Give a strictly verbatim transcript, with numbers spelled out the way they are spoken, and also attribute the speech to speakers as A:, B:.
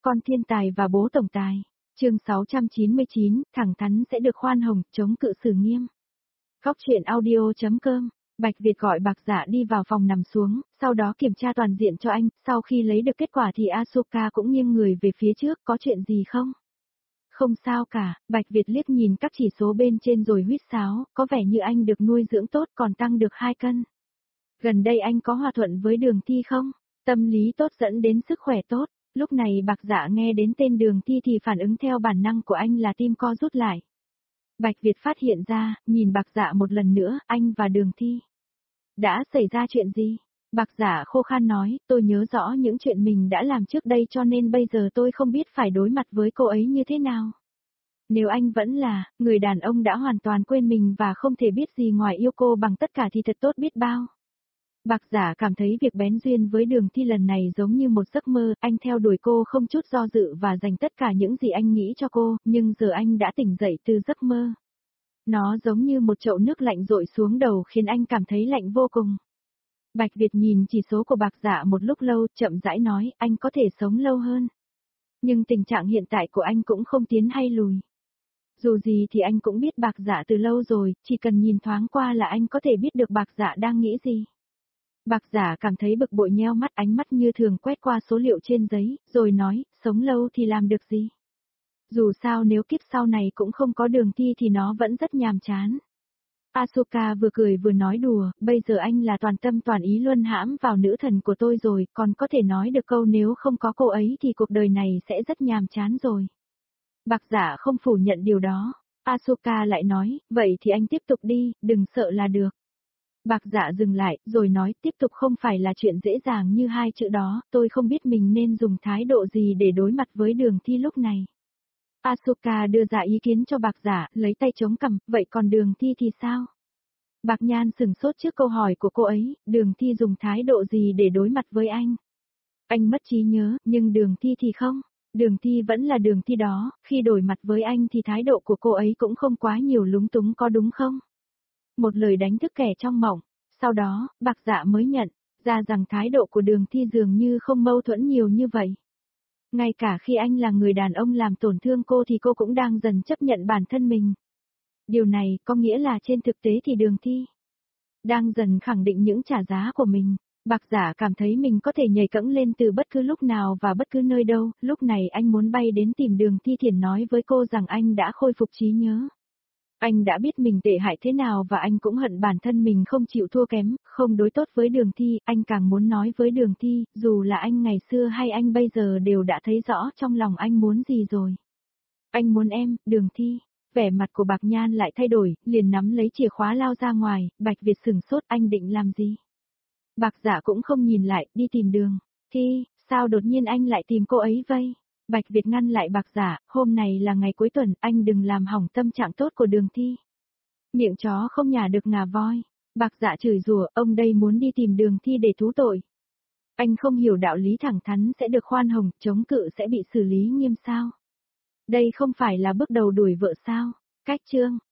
A: Con thiên tài và bố tổng tài. Chương sáu trăm chín mươi chín, thẳng thắn sẽ được khoan hồng, chống cự xử nghiêm. Góc truyện audio chấm com. Bạch Việt gọi Bạc Dạ đi vào phòng nằm xuống, sau đó kiểm tra toàn diện cho anh, sau khi lấy được kết quả thì Asuka cũng nghiêng người về phía trước, có chuyện gì không? Không sao cả, Bạch Việt liếc nhìn các chỉ số bên trên rồi huýt sáo, có vẻ như anh được nuôi dưỡng tốt còn tăng được hai cân. Gần đây anh có hòa thuận với Đường Thi không? Tâm lý tốt dẫn đến sức khỏe tốt. Lúc này Bạc Dạ nghe đến tên Đường Thi thì phản ứng theo bản năng của anh là tim co rút lại. Bạch Việt phát hiện ra, nhìn Bạc Dạ một lần nữa, anh và Đường Thi. Đã xảy ra chuyện gì? Bạc Dạ khô khan nói, tôi nhớ rõ những chuyện mình đã làm trước đây cho nên bây giờ tôi không biết phải đối mặt với cô ấy như thế nào. Nếu anh vẫn là, người đàn ông đã hoàn toàn quên mình và không thể biết gì ngoài yêu cô bằng tất cả thì thật tốt biết bao. Bạc Dạ cảm thấy việc bén duyên với Đường Thi lần này giống như một giấc mơ, anh theo đuổi cô không chút do dự và dành tất cả những gì anh nghĩ cho cô, nhưng giờ anh đã tỉnh dậy từ giấc mơ. Nó giống như một chậu nước lạnh dội xuống đầu khiến anh cảm thấy lạnh vô cùng. Bạch Việt nhìn chỉ số của Bạc Dạ một lúc lâu, chậm rãi nói, anh có thể sống lâu hơn. Nhưng tình trạng hiện tại của anh cũng không tiến hay lùi. Dù gì thì anh cũng biết Bạc Dạ từ lâu rồi, chỉ cần nhìn thoáng qua là anh có thể biết được Bạc Dạ đang nghĩ gì. Bạc Dạ cảm thấy bực bội nheo mắt, ánh mắt như thường quét qua số liệu trên giấy, rồi nói, sống lâu thì làm được gì? Dù sao nếu kiếp sau này cũng không có Đường Thi thì nó vẫn rất nhàm chán. Asuka vừa cười vừa nói đùa, bây giờ anh là toàn tâm toàn ý luân hãm vào nữ thần của tôi rồi, còn có thể nói được câu nếu không có cô ấy thì cuộc đời này sẽ rất nhàm chán rồi. Bạc Dạ không phủ nhận điều đó. Asuka lại nói, vậy thì anh tiếp tục đi, đừng sợ là được. Bạc Dạ dừng lại, rồi nói, tiếp tục không phải là chuyện dễ dàng như hai chữ đó, tôi không biết mình nên dùng thái độ gì để đối mặt với Đường Thi lúc này. Asuka đưa ra ý kiến cho Bạc Dạ, lấy tay chống cằm, vậy còn Đường Thi thì sao? Bạc Nhan sừng sốt trước câu hỏi của cô ấy, Đường Thi dùng thái độ gì để đối mặt với anh? Anh mất trí nhớ, nhưng Đường Thi thì không. Đường Thi vẫn là Đường Thi đó, khi đổi mặt với anh thì thái độ của cô ấy cũng không quá nhiều lúng túng có đúng không? Một lời đánh thức kẻ trong mộng. Sau đó, Bạc Dạ mới nhận ra rằng thái độ của Đường Thi dường như không mâu thuẫn nhiều như vậy. Ngay cả khi anh là người đàn ông làm tổn thương cô thì cô cũng đang dần chấp nhận bản thân mình. Điều này có nghĩa là trên thực tế thì Đường Thi đang dần khẳng định những trả giá của mình. Bạc Dạ cảm thấy mình có thể nhảy cẫng lên từ bất cứ lúc nào và bất cứ nơi đâu, lúc này anh muốn bay đến tìm Đường Thi Thiển nói với cô rằng anh đã khôi phục trí nhớ. Anh đã biết mình tệ hại thế nào và anh cũng hận bản thân mình không chịu thua kém, không đối tốt với Đường Thi, anh càng muốn nói với Đường Thi, dù là anh ngày xưa hay anh bây giờ đều đã thấy rõ trong lòng anh muốn gì rồi. Anh muốn em, Đường Thi. Vẻ mặt của Bạc Nhan lại thay đổi, liền nắm lấy chìa khóa lao ra ngoài, Bạch Việt sừng sốt, anh định làm gì? Bạc Dạ cũng không nhìn lại, đi tìm Đường Thi, sao đột nhiên anh lại tìm cô ấy vậy? Bạch Việt ngăn lại Bạc Dạ, hôm này là ngày cuối tuần, anh đừng làm hỏng tâm trạng tốt của Đường Thi. Miệng chó không nhả được ngà voi. Bạc Dạ chửi rủa, ông đây muốn đi tìm Đường Thi để thú tội. Anh không hiểu đạo lý thẳng thắn sẽ được khoan hồng, chống cự sẽ bị xử lý nghiêm sao? Đây không phải là bước đầu đuổi vợ sao? Cách chương